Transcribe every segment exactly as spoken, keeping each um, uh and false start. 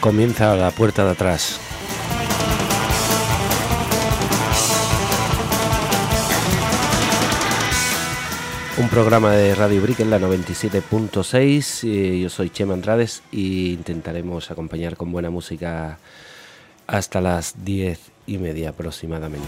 Comienza La Puerta de Atrás. Un programa de Radio Brick en la noventa y siete punto seis. Yo soy Chema Andrades y intentaremos acompañar con buena música hasta las diez y media aproximadamente.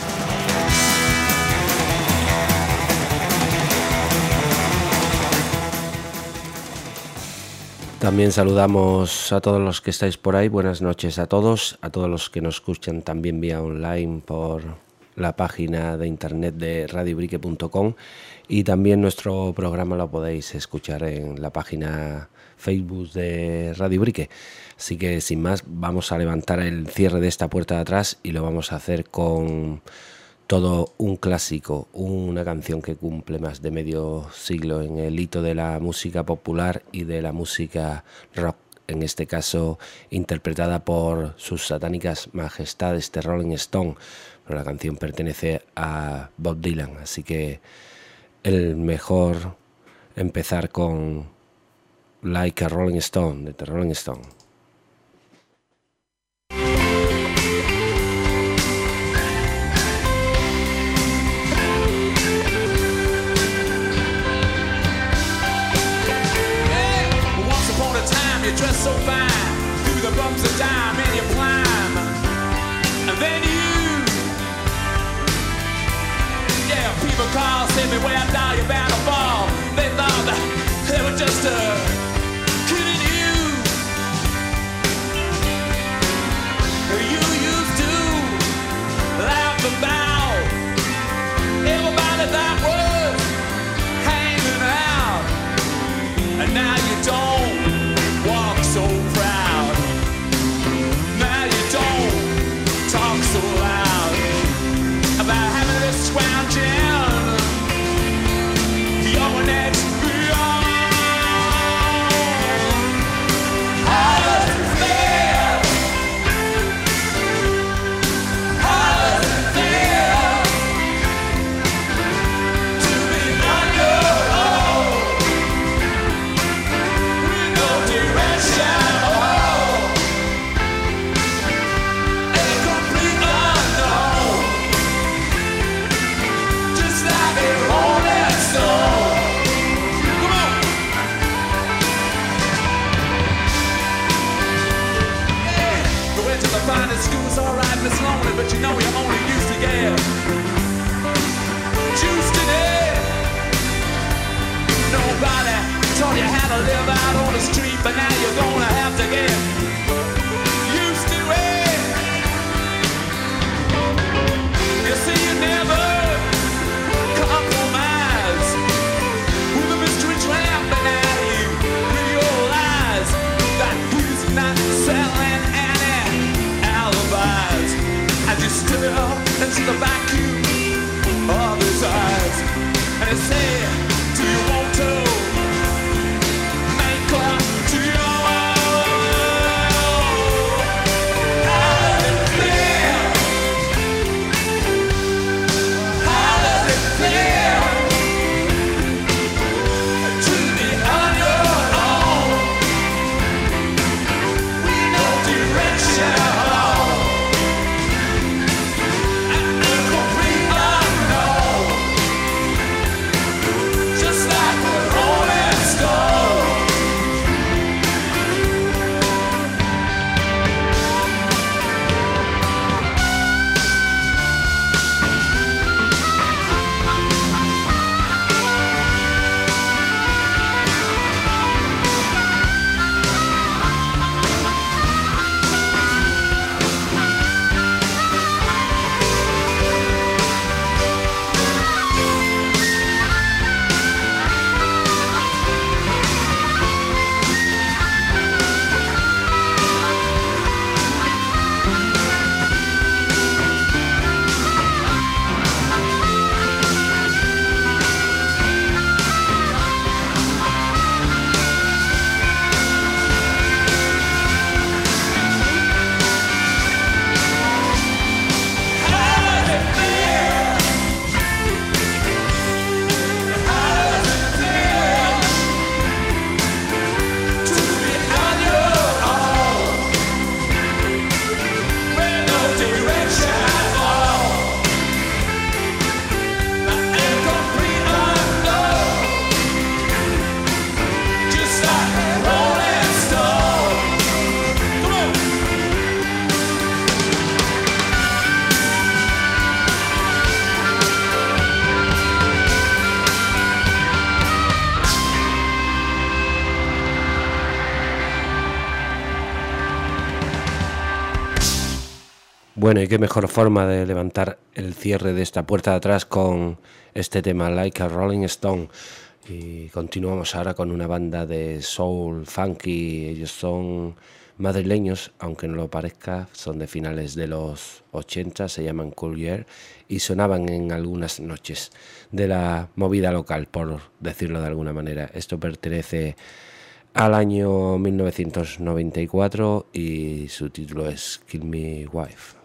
También saludamos a todos los que estáis por ahí. Buenas noches a todos, a todos los que nos escuchan también vía online por la página de internet de radio brique punto com, y también nuestro programa lo podéis escuchar en la página Facebook de Radio Brique. Así que sin más, vamos a levantar el cierre de esta puerta de atrás y lo vamos a hacer con todo un clásico, una canción que cumple más de medio siglo en el hito de la música popular y de la música rock, en este caso interpretada por sus satánicas majestades de Rolling Stone, pero la canción pertenece a Bob Dylan, así que el mejor empezar con Like a Rolling Stone, de The Rolling Stone. Dress so fine, through the bumps of time and you climb, and then you, yeah, people call, say me where I die, you're bound to fall. They thought that they were just uh, kidding you. You used to laugh about everybody that was hanging out, and now you don't walk so proud. Now you don't talk so loud about having this scrounging. You're next beyond. How does it feel? How does it feel to be on your own with no direction? Finest school's alright, Miss Lonely, but you know you only used to get juice today. Nobody taught you how to live out on the street, but now you're gonna have to get used to it. You see, you never compromise with the mystery trampling at you with your lies that he's not selling any alibis. I just stood up into the vacuum of his eyes, and he said, do you want to make love to your own? How does it feel? How does it feel to be on your own with no direction? Bueno, y qué mejor forma de levantar el cierre de esta puerta de atrás con este tema Like a Rolling Stone. Y continuamos ahora con una banda de soul funky. Ellos son madrileños, aunque no lo parezca, son de finales de los ochenta, se llaman Cool Year y sonaban en algunas noches de la movida local, por decirlo de alguna manera. Esto pertenece al año mil novecientos noventa y cuatro y su título es Kill Me Wife.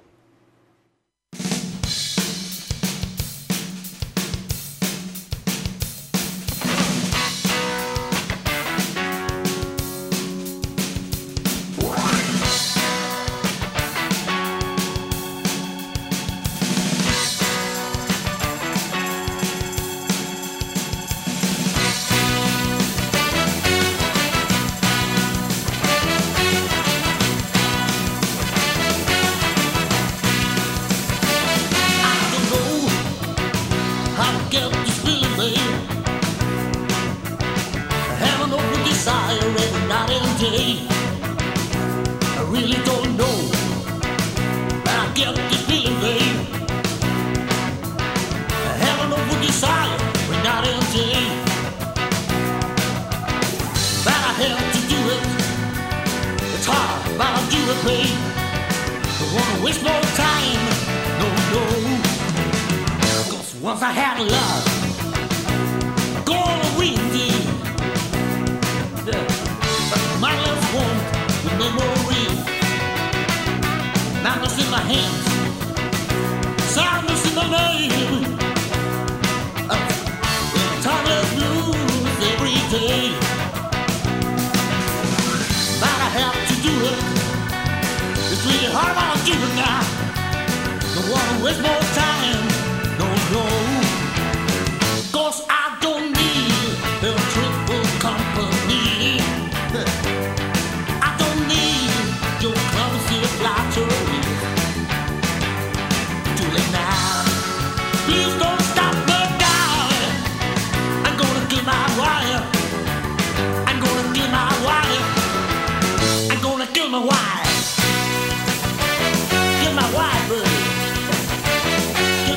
Kill my wife, baby.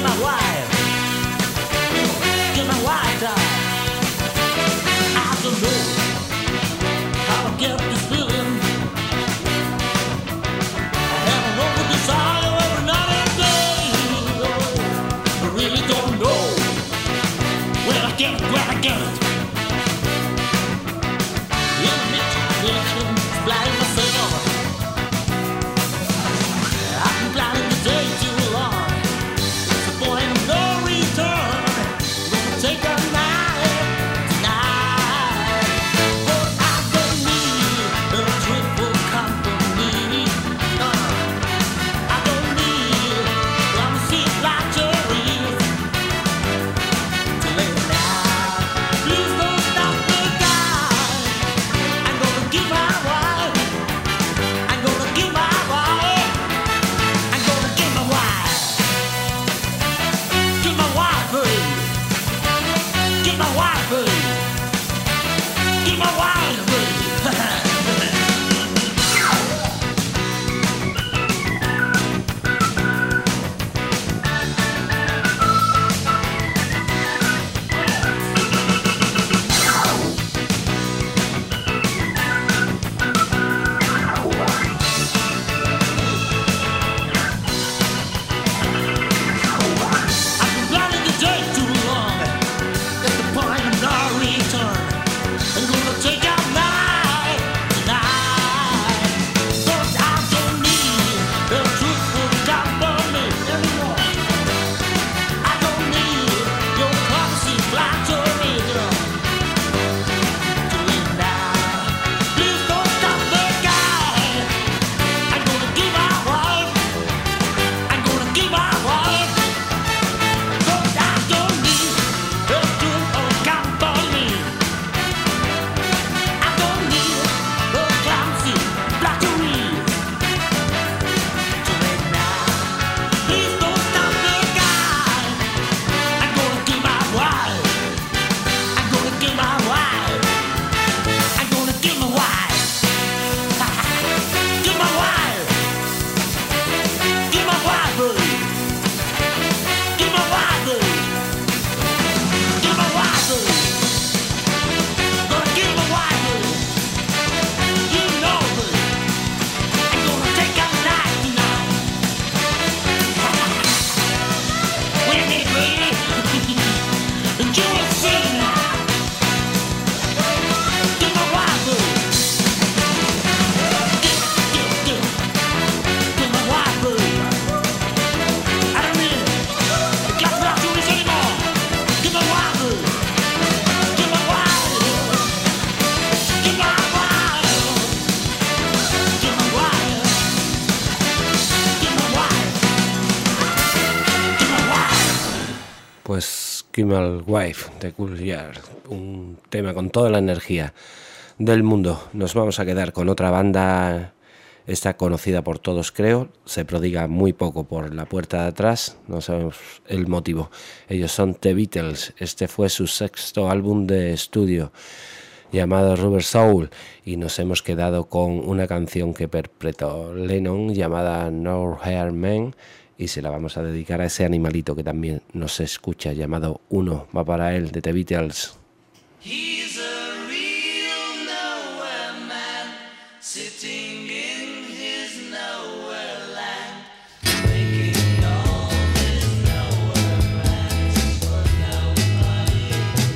Pues Kimmel Wife de Cool Yard, un tema con toda la energía del mundo. Nos vamos a quedar con otra banda, esta conocida por todos creo, se prodiga muy poco por la puerta de atrás, no sabemos el motivo. Ellos son The Beatles, este fue su sexto álbum de estudio llamado Rubber Soul y nos hemos quedado con una canción que interpretó Lennon llamada No Hair Man, y se la vamos a dedicar a ese animalito que también nos escucha llamado Uno. Va para él, de The Beatles. He's a real nowhere man, sitting in his nowhere land, making all his nowhere plans for nobody.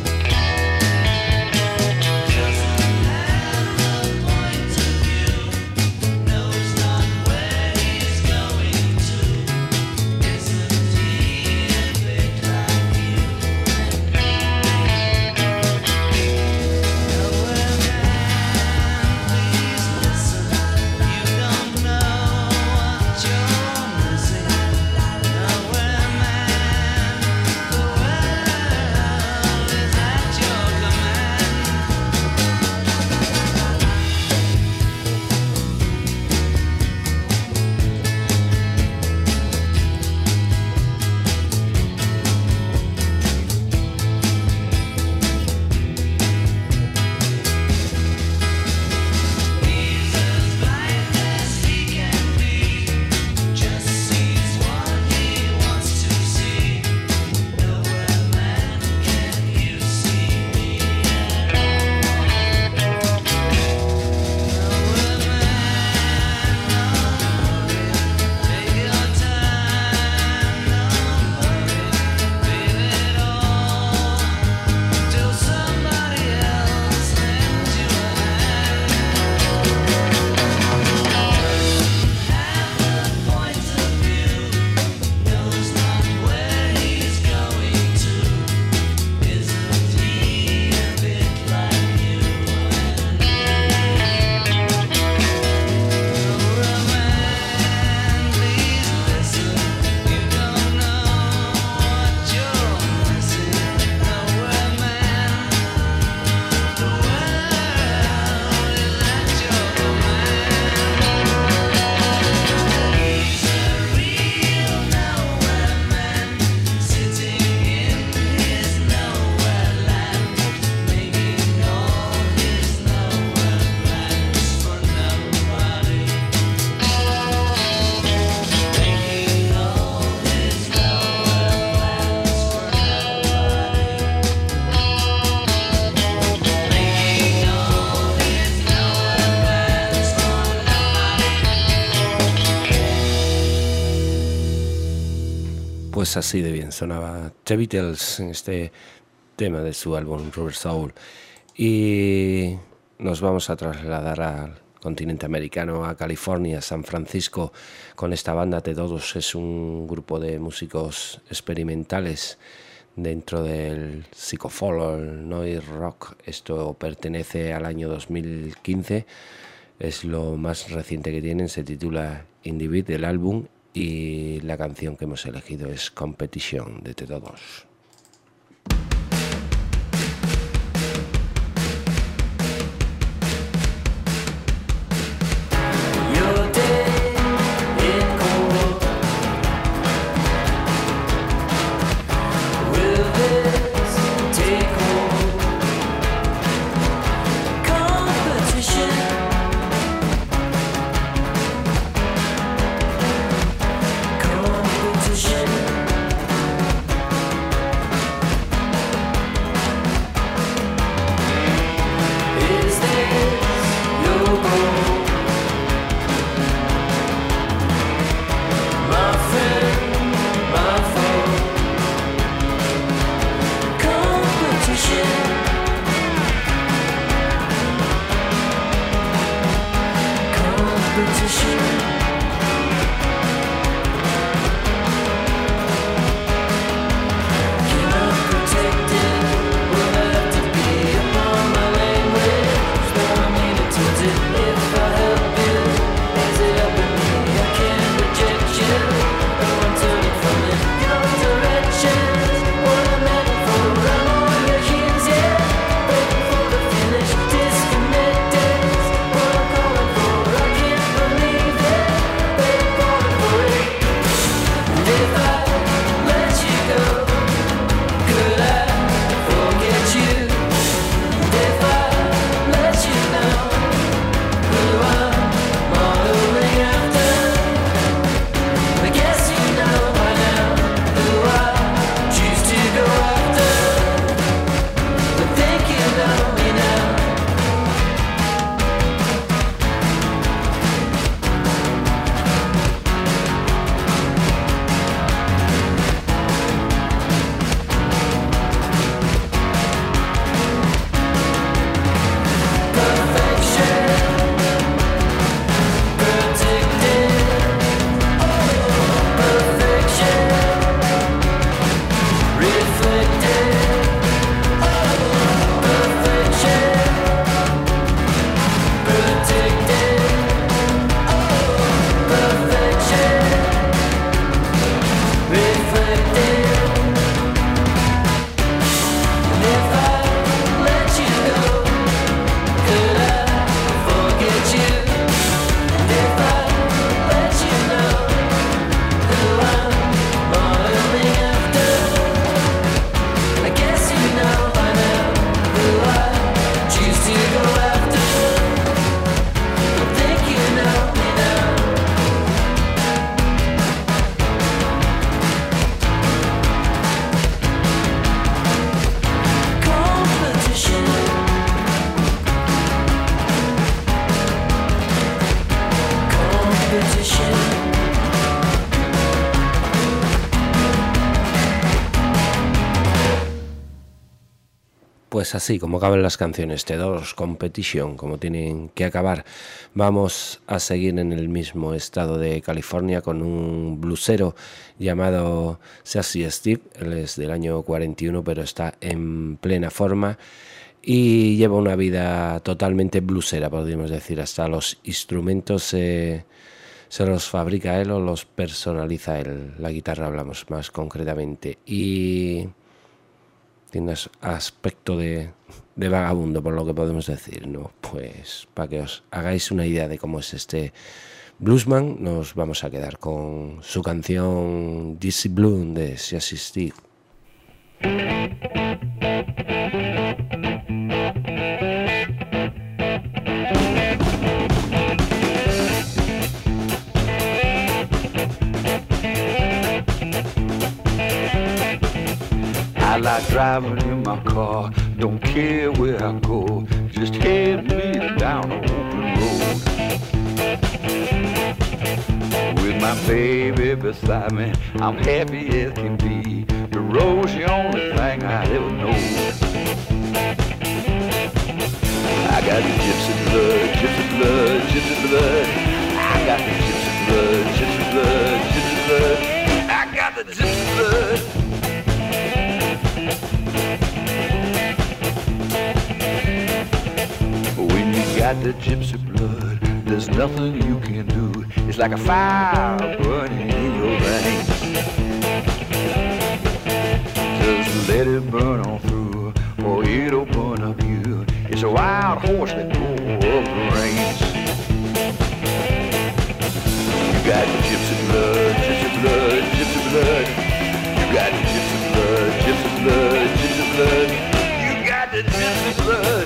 Doesn't have a point of view, knows not where he's going to. Isn't he a bit like you? Nowhere man, please listen. You don't know what you're missing. Nowhere man, the world is at your command. He's as blind as he can be, just sees what he wants to see. Nowhere man, can you see me at all? Nowhere man, no hurry, take your time, no hurry, leave it all till somebody else lends you a hand. Have a point of view, knows not where he's going to. Isn't he a bit like you? Nowhere man, please listen. You don't know what you're missing. Nowhere man, the world is at your command. He's a real nowhere man, sitting in his nowhere land, making all his nowhere plans for nobody. Making all his nowhere plans for nobody. Making all his nowhere plans for nobody. Pues así de bien sonaba The Beatles en este tema de su álbum Rubber Soul. Y nos vamos a trasladar al continente americano, a California, San Francisco, con esta banda T dos. Es un grupo de músicos experimentales dentro del psicofolk, el noise rock. Esto pertenece al año dos mil quince, es lo más reciente que tienen, se titula Indie Beat del álbum, y la canción que hemos elegido es Competition de T dos. Your day in cold. Will this take hold? Competition. Competition. Pues así como acaban las canciones, The Doors Competition, como tienen que acabar. Vamos a seguir en el mismo estado de California con un bluesero llamado Sassy Steve. Él es del año cuarenta y uno, pero está en plena forma y lleva una vida totalmente bluesera, podríamos decir. Hasta los instrumentos eh, se los fabrica él o los personaliza él. La guitarra hablamos más concretamente. Y tiene aspecto de, de vagabundo, por lo que podemos decir, ¿no? Pues para que os hagáis una idea de cómo es este bluesman, nos vamos a quedar con su canción Dizzy Bloom de Sassy Steve. I like driving in my car, don't care where I go, just head me down an open road. With my baby beside me, I'm happy as can be. The road's the only thing I ever know. I got the gypsy blood, gypsy blood, gypsy blood. I got the gypsy blood, gypsy blood, gypsy blood. I got the gypsy blood. When you got the gypsy blood, there's nothing you can do. It's like a fire burning in your veins. Just let it burn on through, or it'll burn up you. It's a wild horse that goes up the range. You got the gypsy blood, gypsy blood, gypsy blood. You got the gypsy blood, gypsy blood, gypsy blood. You got the gypsy blood.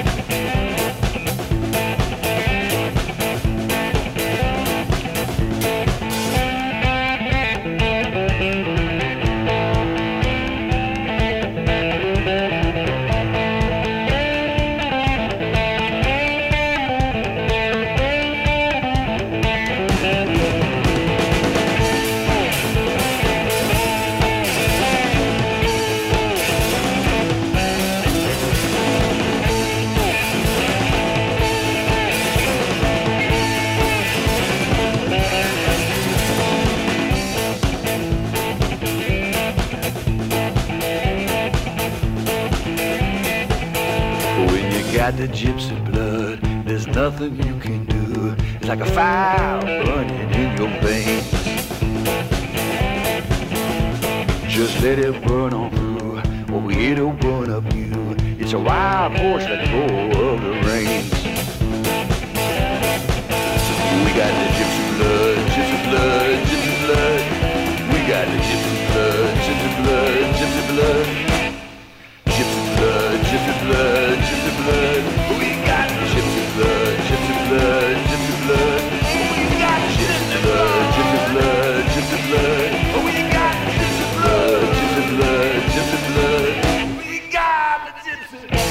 Got the gypsy blood, there's nothing you can do. It's like a fire burning in your veins. Just let it burn on through, or it'll burn up you. It's a wild horse that goes up the range. We got the gypsy blood, gypsy blood, gypsy blood. We got the gypsy blood, gypsy blood, gypsy blood. Gypsy blood, gypsy blood, gypsy blood. We got gypsy blood, gypsy blood, gypsy blood. We got gypsy blood, gypsy blood, gypsy blood. We got gypsy blood, gypsy blood, gypsy blood. We got the gypsy blood.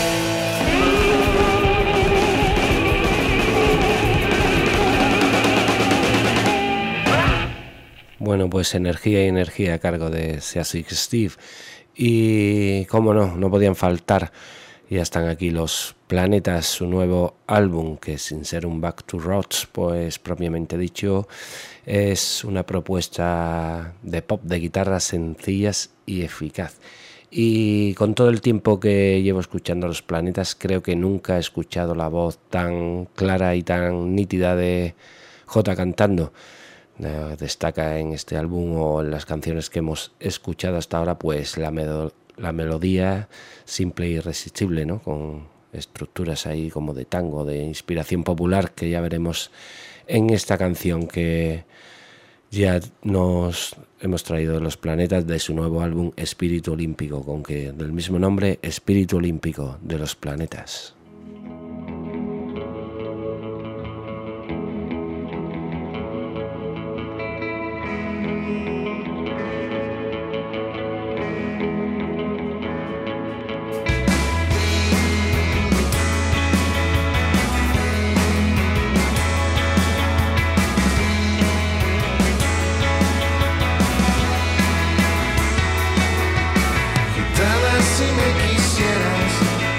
Bueno, pues energía y energía a cargo de Sassy Steve. Y cómo no, no podían faltar. Ya están aquí los Planetas, su nuevo álbum, que sin ser un Back to Roots, pues propiamente dicho, es una propuesta de pop de guitarras sencillas y eficaz. Y con todo el tiempo que llevo escuchando a los Planetas, creo que nunca he escuchado la voz tan clara y tan nítida de Jota cantando. Uh, destaca en este álbum o en las canciones que hemos escuchado hasta ahora, pues la, medo- la melodía simple e irresistible, ¿no? Con estructuras ahí como de tango, de inspiración popular, que ya veremos en esta canción que ya nos hemos traído de los Planetas, de su nuevo álbum Espíritu Olímpico, con que del mismo nombre, Espíritu Olímpico de los Planetas. Si me quisieras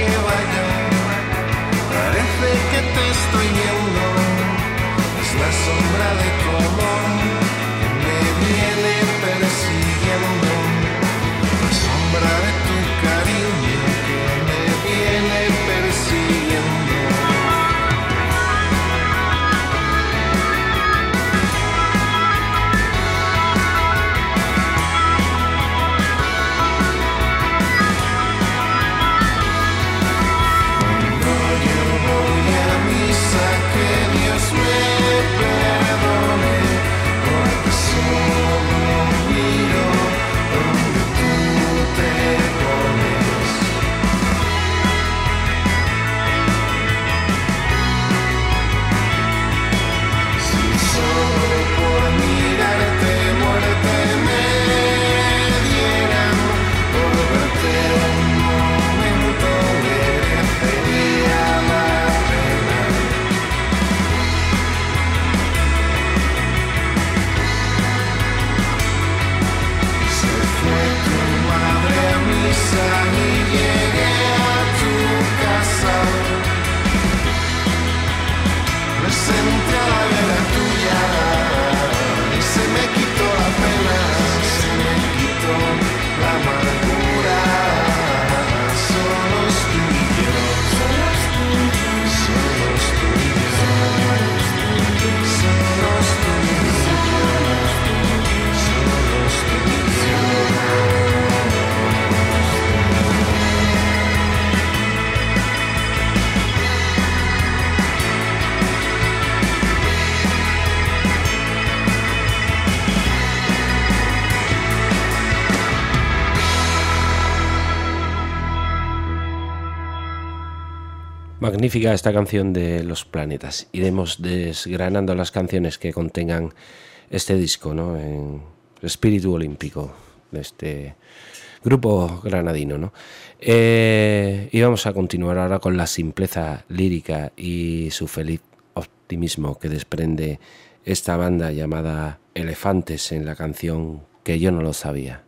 que vaya, parece que te estoy viendo. Es la sombra de tu amor que me viene persiguiendo. La sombra de tu cariño que me viene persiguiendo. Magnífica esta canción de Los Planetas. Iremos desgranando las canciones que contengan este disco, ¿no? En espíritu olímpico de este grupo granadino, ¿no? Eh, y vamos a continuar ahora con la simpleza lírica y su feliz optimismo que desprende esta banda llamada Elefantes en la canción Que yo no lo sabía.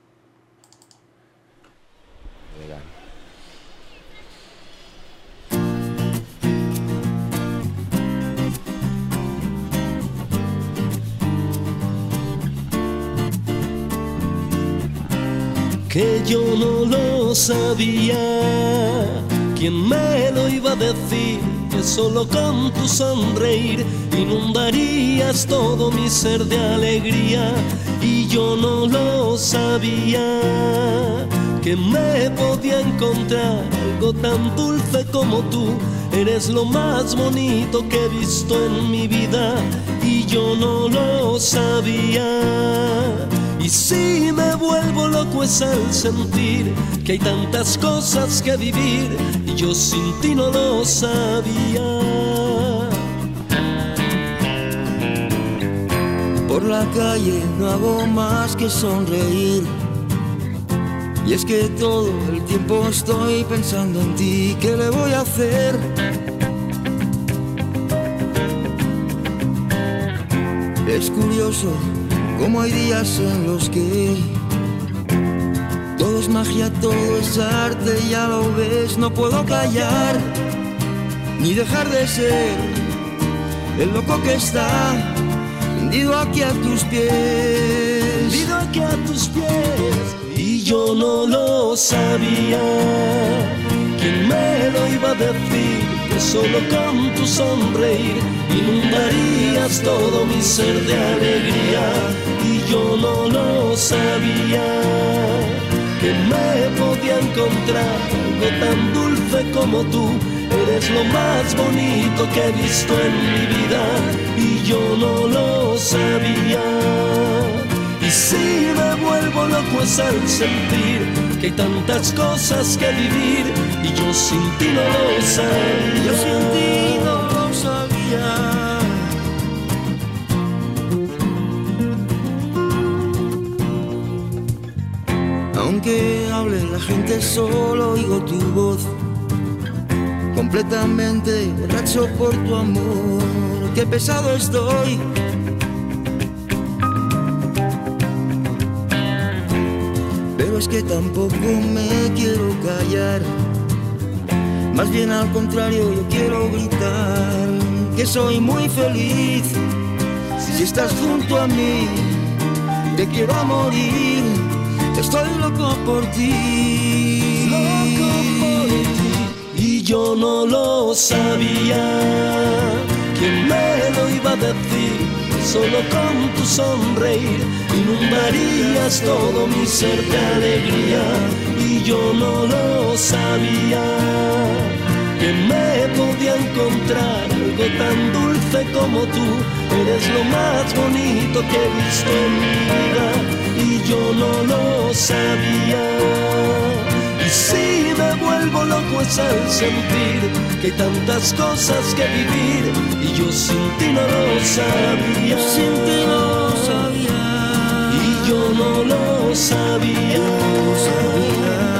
Que yo no lo sabía, ¿quién me lo iba a decir? Que solo con tu sonreír inundarías todo mi ser de alegría. Y yo no lo sabía, que me podía encontrar algo tan dulce como tú. Eres lo más bonito que he visto en mi vida. Y yo no lo sabía. Y si me vuelvo loco es al sentir que hay tantas cosas que vivir y yo sin ti no lo sabía. Por la calle no hago más que sonreír, y es que todo el tiempo estoy pensando en ti. ¿Qué le voy a hacer? Es curioso como hay días en los que todo es magia, todo es arte, ya lo ves. No puedo callar ni dejar de ser el loco que está hundido aquí a tus pies, hundido aquí a tus pies. Y yo no lo sabía, ¿quién me lo iba a decir? Que solo con tu sonreír inundarías todo mi ser de alegría. Y yo no lo sabía, que me podía encontrar algo tan dulce como tú. Eres lo más bonito que he visto en mi vida. Y yo no lo sabía. Y si me vuelvo loco es al sentir que hay tantas cosas que vivir y yo sin ti no lo sabía. Yo sin ti no lo sabía. Aunque hable la gente, solo oigo tu voz, completamente borracho por tu amor. Qué pesado estoy. Pero es que tampoco me quiero callar. Más bien al contrario, yo quiero gritar que soy muy feliz. Si estás junto a mí, te quiero a morir. Estoy loco por ti, loco por ti. Y yo no lo sabía. ¿Quién me lo iba a decir? Solo con tu sonreír inundarías todo mi ser de alegría. Y yo no lo sabía, que me podía encontrar algo tan dulce como tú. Eres lo más bonito que he visto en mi vida. Y yo no lo sabía. Y si me vuelvo loco es al sentir que hay tantas cosas que vivir. Y yo sin ti no lo sabía. Sin ti no lo sabía. Y yo no lo sabía. No lo sabía.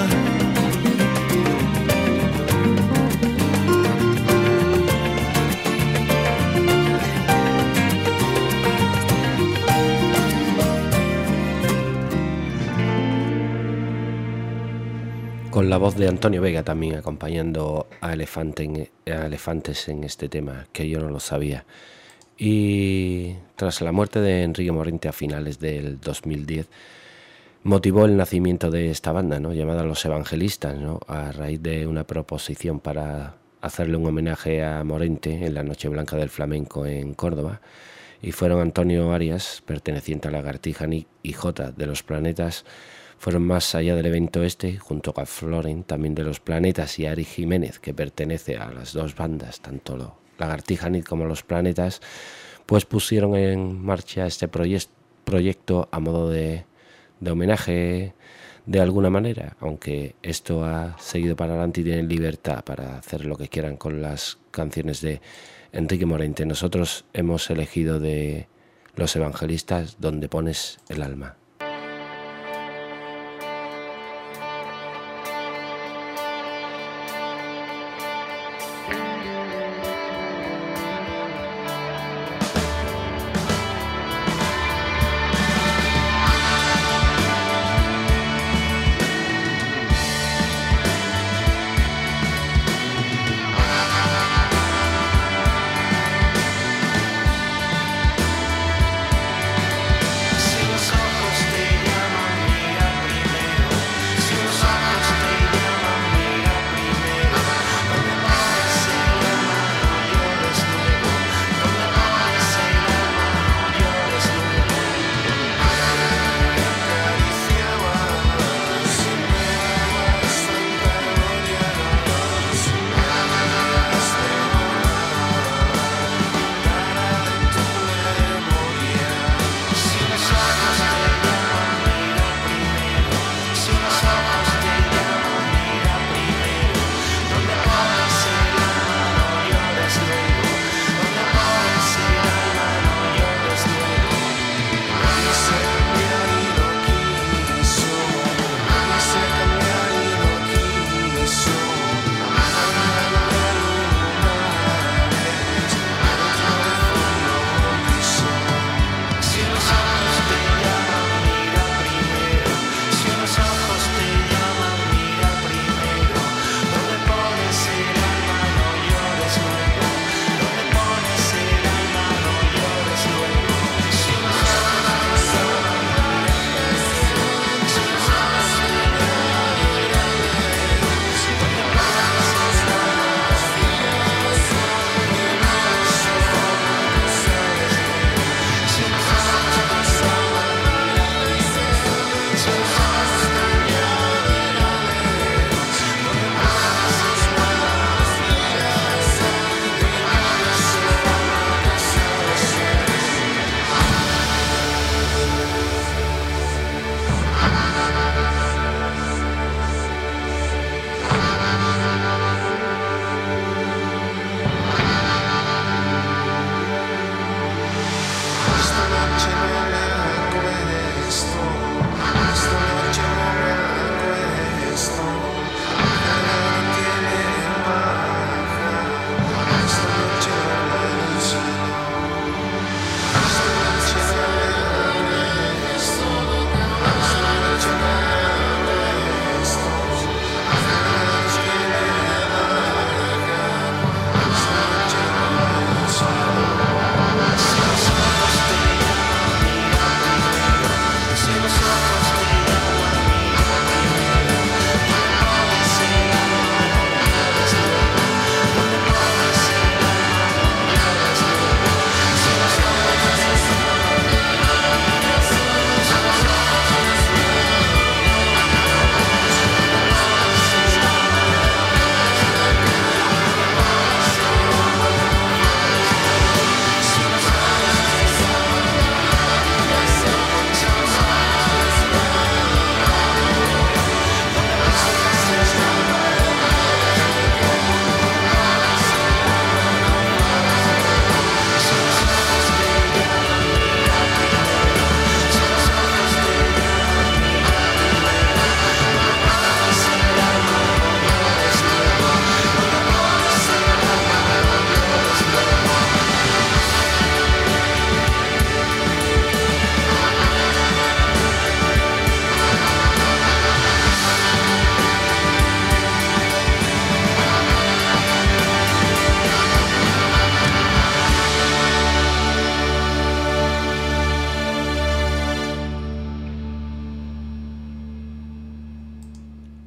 Con la voz de Antonio Vega también acompañando a, Elefante en, a Elefantes en este tema, que yo no lo sabía. Y tras la muerte de Enrique Morente a finales del dos mil diez, motivó el nacimiento de esta banda, ¿no?, llamada Los Evangelistas, ¿no?, a raíz de una proposición para hacerle un homenaje a Morente en la Noche Blanca del Flamenco en Córdoba. Y fueron Antonio Arias, perteneciente a Lagartija, Nick y J de Los Planetas. Fueron más allá del evento este, junto a Floren, también de Los Planetas, y Ari Jiménez, que pertenece a las dos bandas, tanto lo, Lagartija Nick como Los Planetas, pues pusieron en marcha este proye- proyecto a modo de, de homenaje de alguna manera, aunque esto ha seguido para adelante y tienen libertad para hacer lo que quieran con las canciones de Enrique Morente. Nosotros hemos elegido de Los Evangelistas Donde Pones el Alma. Si los ojos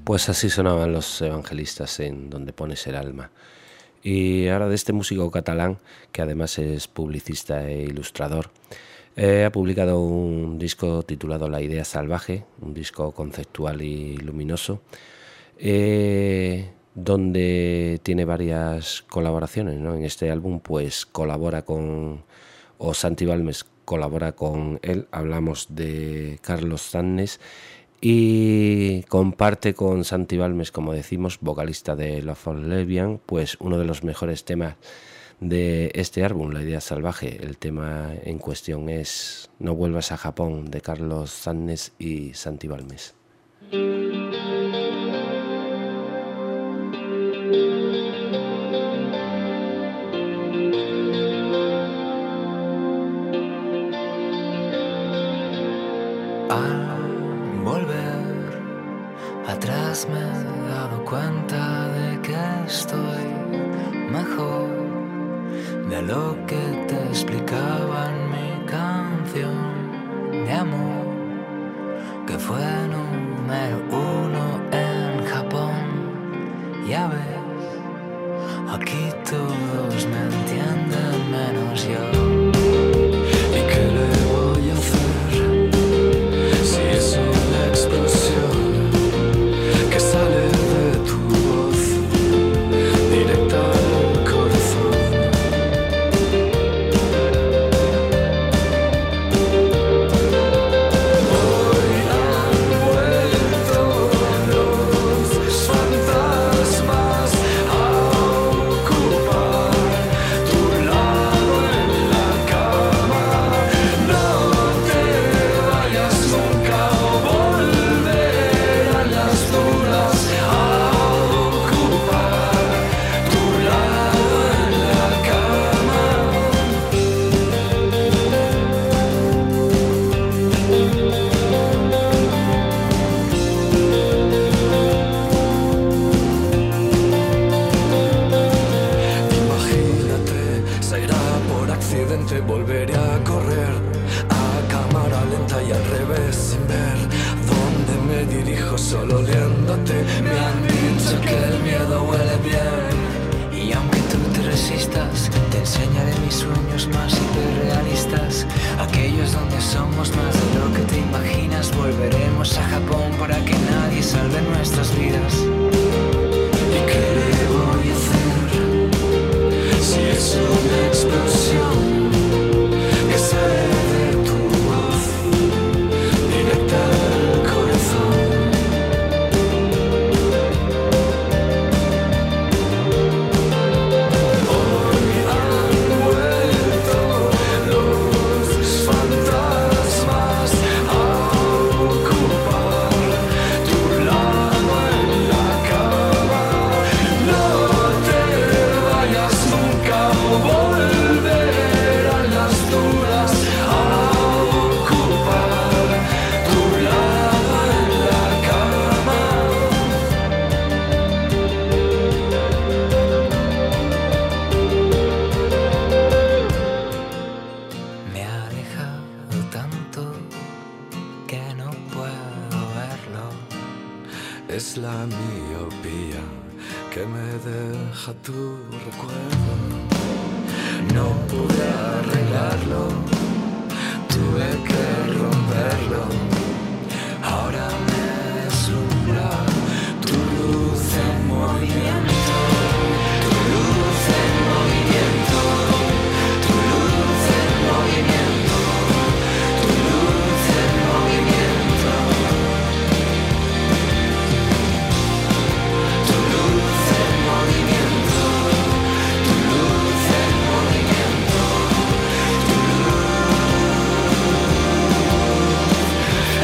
Pues así sonaban los evangelistas en Donde pones el alma. Y ahora de este músico catalán, que además es publicista e ilustrador, eh, ha publicado un disco titulado La idea salvaje, un disco conceptual y luminoso, eh, donde tiene varias colaboraciones, ¿no? En este álbum pues colabora con, o Santi Balmes colabora con él, hablamos de Carlos Sannes, y comparte con Santi Balmes, como decimos, vocalista de Love for Lesbian, pues uno de los mejores temas de este álbum, La idea salvaje. El tema en cuestión es No vuelvas a Japón, de Carlos Sannes y Santi Balmes. Atrás me he dado cuenta de que estoy mejor de lo que te explicaba en mi canción de amor, que fue número uno en Japón. Ya ves, aquí todos me entienden menos yo. ¿Y qué le voy a hacer si es una explosión que sale de tu voz directa al corazón? Hoy han vuelto los fantasmas a ocupar tu lado en la cama. No te vayas nunca o volverán las dudas a ocupar tu lado en la cama. Imagínate, se irá por accidente, volveré a correr a cámara lenta y al revés sin ver dónde me dirijo, solo oliéndote. Me han dicho que el miedo huele bien, y aunque tú te resistas, te enseñaré mis sueños más hiperrealistas, aquellos donde somos más de lo que te imaginas. Volveremos a Japón para que nadie salve nuestras vidas. ¿Y qué le voy a hacer si es una explosión que sale de tu voz directa al corazón? Hoy han vuelto los fantasmas a ocupar tu lado en la cama. No te vayas nunca o volverán las dudas a ocupar tu lado en la cama. Me ha alejado tanto que no puedo verlo. Es la miopía que me deja tu recuerdo. No pude arreglarlo, tuve que romperlo. Ahora me deslumbra tu luz en movimiento, tu luz en movimiento, tu luz en movimiento, tu luz en movimiento, tu luz en movimiento, tu luz en movimiento, tu luz.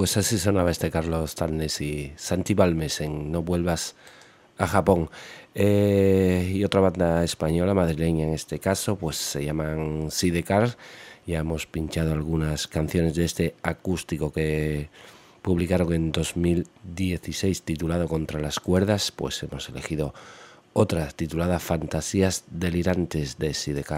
Pues así sonaba este Carlos Tarnes y Santi Balmes en No vuelvas a Japón. Eh, y otra banda española, madrileña en este caso, pues se llaman Sidecar. Ya hemos pinchado algunas canciones de este acústico que publicaron en dos mil dieciséis titulado Contra las cuerdas. Pues hemos elegido otra titulada Fantasías delirantes de Sidecar.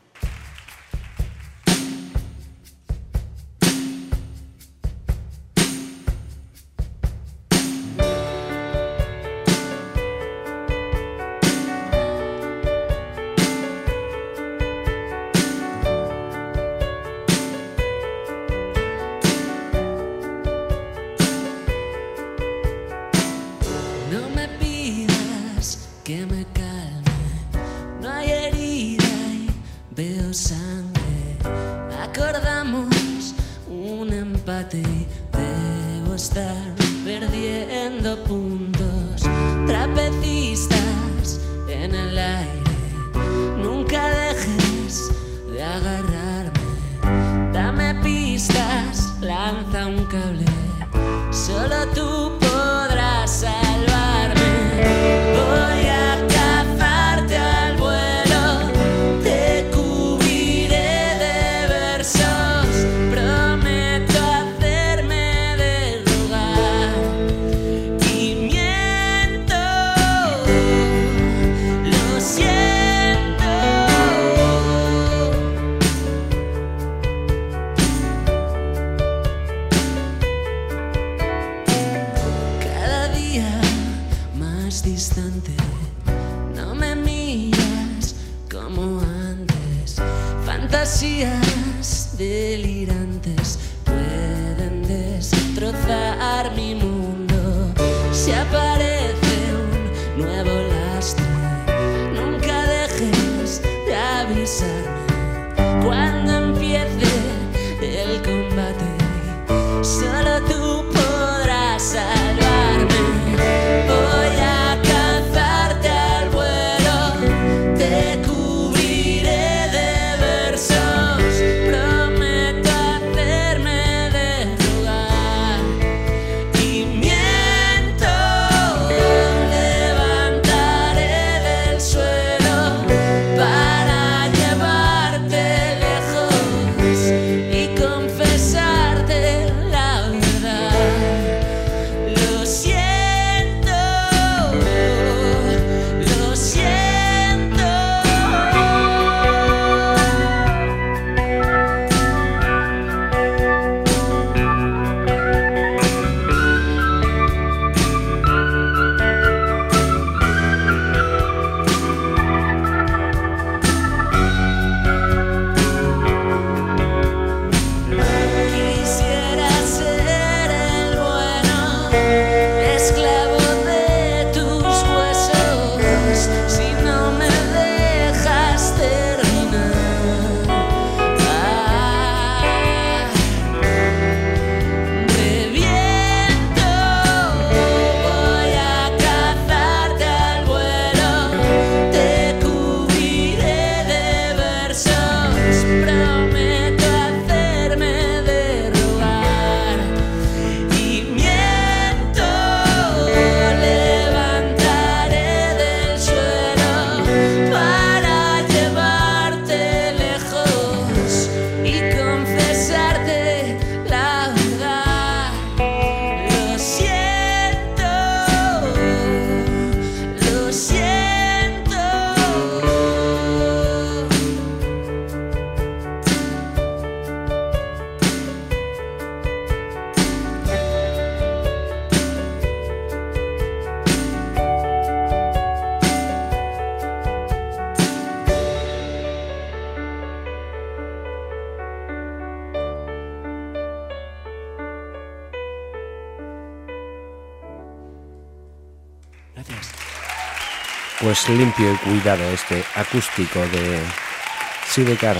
Pues limpio y cuidado este acústico de Sidecar,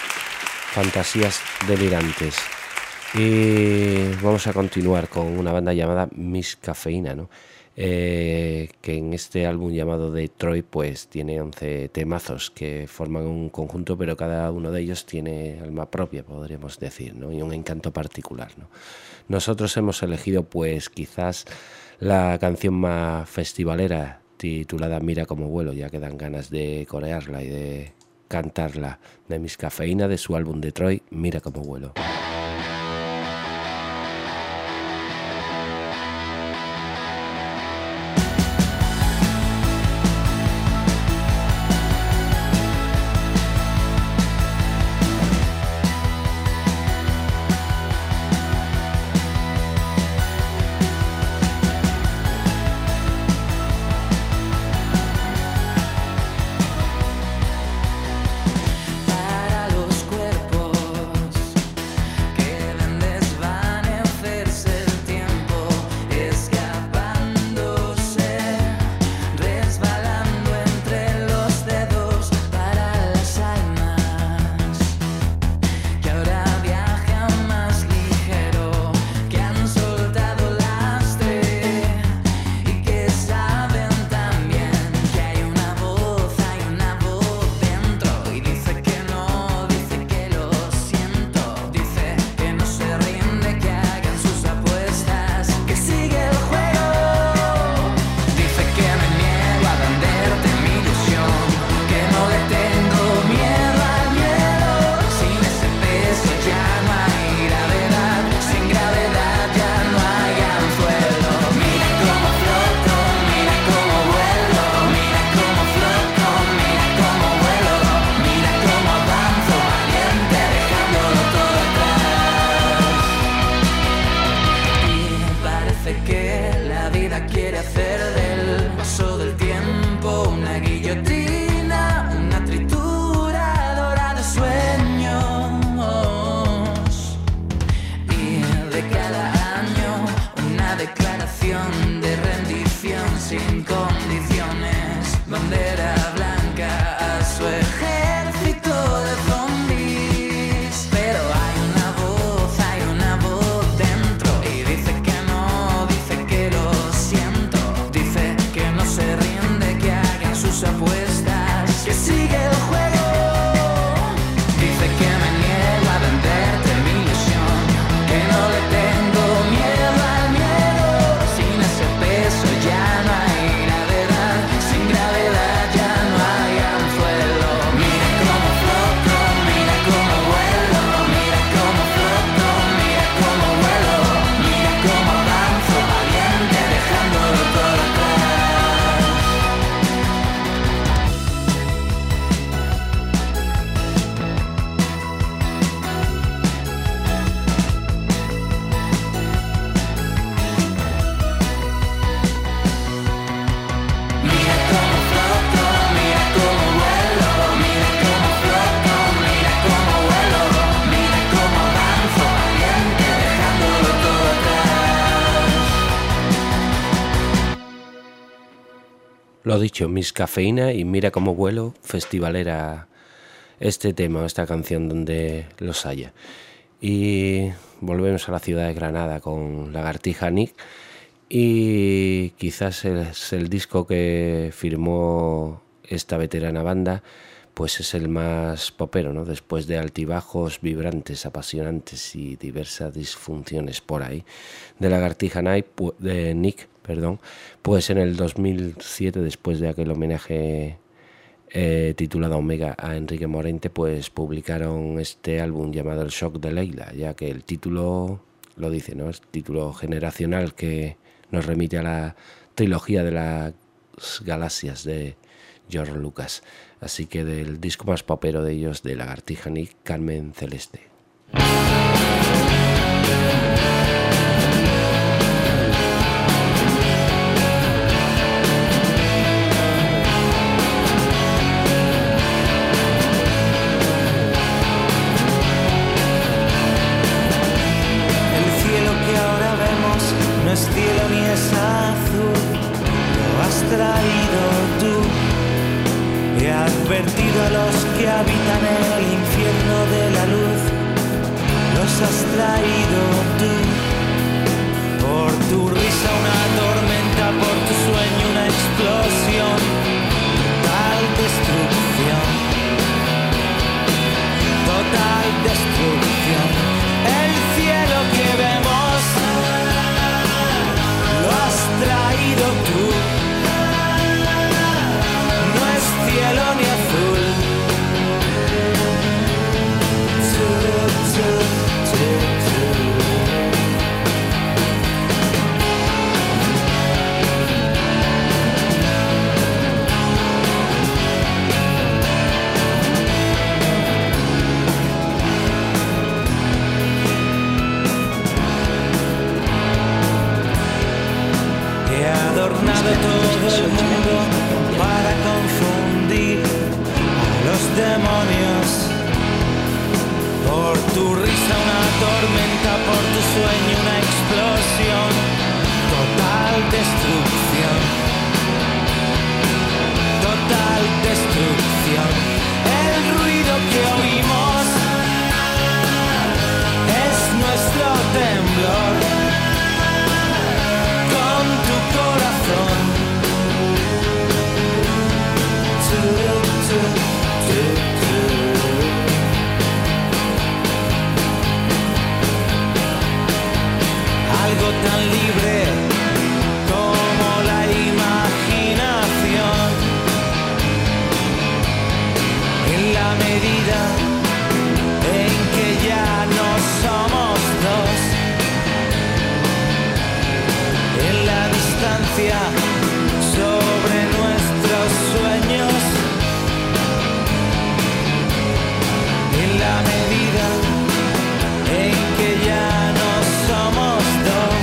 Fantasías delirantes. Y vamos a continuar con una banda llamada Miss Cafeína, ¿no? eh, que en este álbum llamado Detroit pues tiene once temazos que forman un conjunto, pero cada uno de ellos tiene alma propia, podríamos decir, ¿no? Y un encanto particular, ¿no? Nosotros hemos elegido pues quizás la canción más festivalera, titulada Mira cómo vuelo, ya que dan ganas de corearla y de cantarla, de Miss Cafeína, de su álbum Detroit, Mira cómo vuelo. Para los cuerpos Lo dicho, Miss Cafeína y Mira cómo vuelo, festivalera este tema, esta canción donde los haya. Y volvemos a la ciudad de Granada con Lagartija Nick, y quizás es el disco que firmó esta veterana banda, pues es el más popero, ¿no? Después de altibajos vibrantes, apasionantes y diversas disfunciones por ahí de Lagartija Nick, de Nick, perdón, pues en el dos mil siete, después de aquel homenaje eh, titulado Omega a Enrique Morente, pues publicaron este álbum llamado El Shock de Leila, ya que el título lo dice, ¿no? Es título generacional que nos remite a la trilogía de las galaxias de George Lucas. Así que del disco más popero de ellos, de Lagartija Nick, Carmen Celeste. No es cielo ni es azul, lo has traído tú. He advertido a los que habitan el infierno de la luz, los has traído tú. Por tu risa una tormenta, por tus adornado todo el mundo para confundir a los demonios. Por tu risa una tormenta, por tu sueño una explosión, total destrucción, total destrucción. El ruido que oímos es nuestro temblor, con tu corazón. Tu, tu, tu, tu. Algo tan libre como la imaginación, en la medida en que ya no somos dos, en la distancia sobre nuestros sueños, en la medida en que ya no somos dos.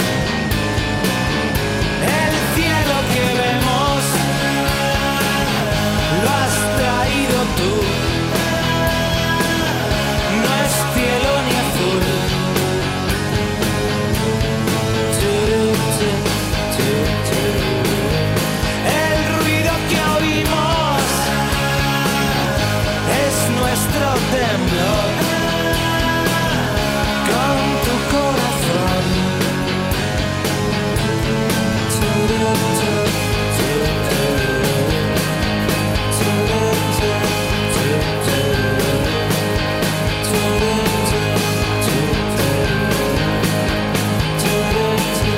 El cielo que vemos lo has traído tú, no es cielo ni azul. Turu, tu, tu, tu. El ruido que oímos es nuestro temblor, con tu corazón. Turu, tu, tu, tu. Turu, tu, tu, tu. Turu, tu, tu, tu. Turu, tu.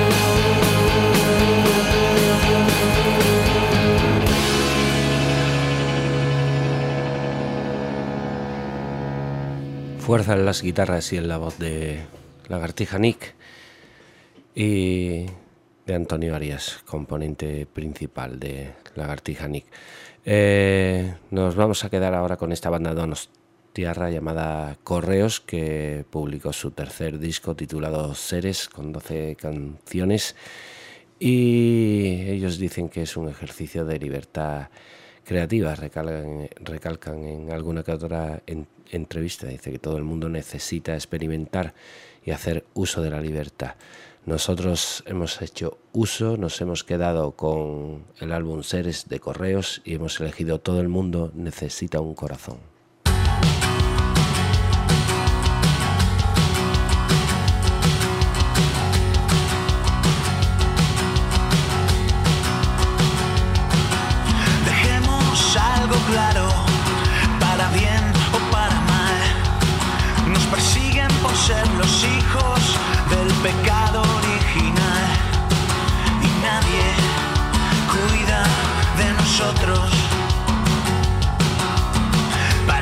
Fuerza en las guitarras y en la voz de Lagartija Nick y de Antonio Arias, componente principal de Lagartija Nick. Eh, nos vamos a quedar ahora con esta banda donostiarra llamada Correos, que publicó su tercer disco titulado Seres, con doce canciones, y ellos dicen que es un ejercicio de libertad creativa. Recalcan, recalcan en alguna que otra en, entrevista, dice que todo el mundo necesita experimentar y hacer uso de la libertad. Nosotros hemos hecho uso, nos hemos quedado con el álbum Seres de Correos y hemos elegido Todo el mundo necesita un corazón. Dejemos algo claro, para bien o para mal. Nos persiguen por ser los hijos del pecado original y nadie cuida de nosotros.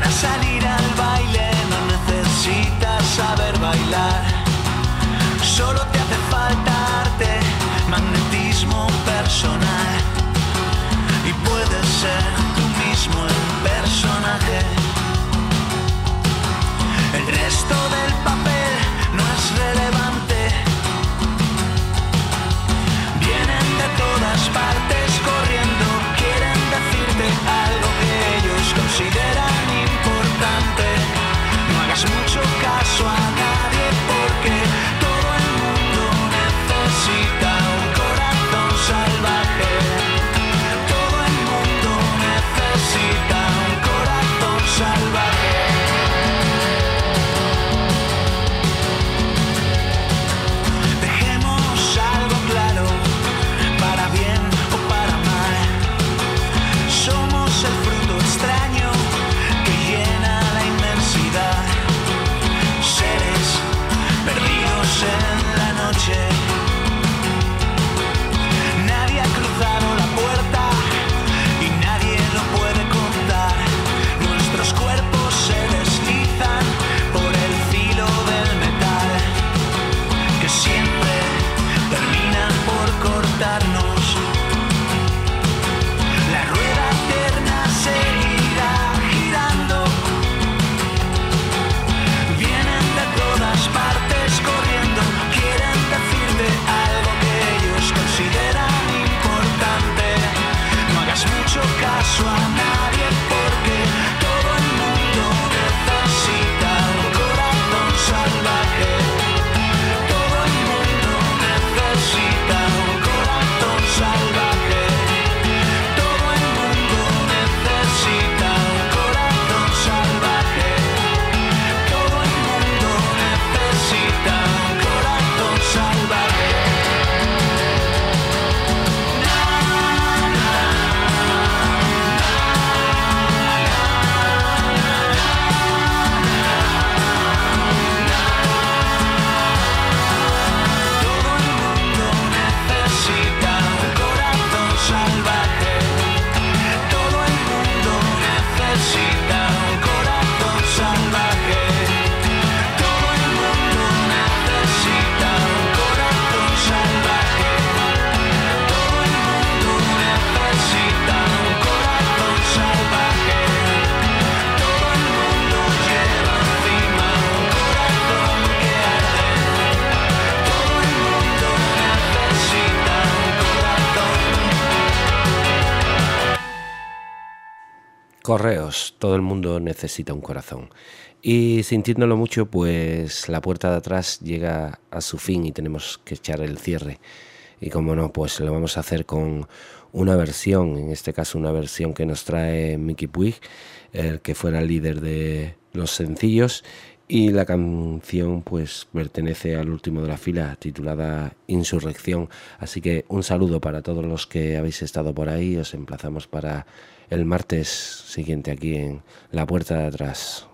Correos, todo el mundo necesita un corazón. Y sintiéndolo mucho, pues la puerta de atrás llega a su fin y tenemos que echar el cierre. Y como no, pues lo vamos a hacer con una versión, en este caso una versión que nos trae Mickey Puig, el que fuera el líder de los sencillos. Y la canción pues pertenece al último de la fila, titulada Insurrección. Así que un saludo para todos los que habéis estado por ahí. Os emplazamos para el martes siguiente aquí en La Puerta de Atrás.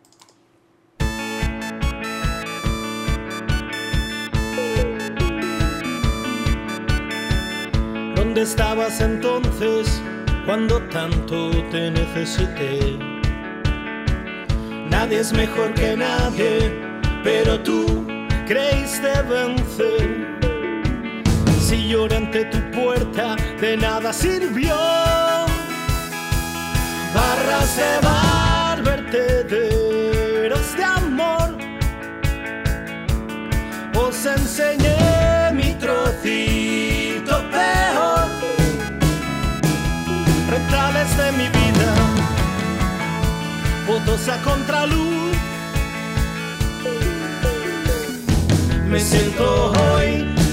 ¿Dónde estabas entonces cuando tanto te necesité? Nadie es mejor que nadie, pero tú creíste vencer. Si lloré ante tu puerta, de nada sirvió. Barras de bar, vertederos de amor. Os enseñé mi trocito peor. Retales de mi vida, fotos a contraluz. Me siento hoy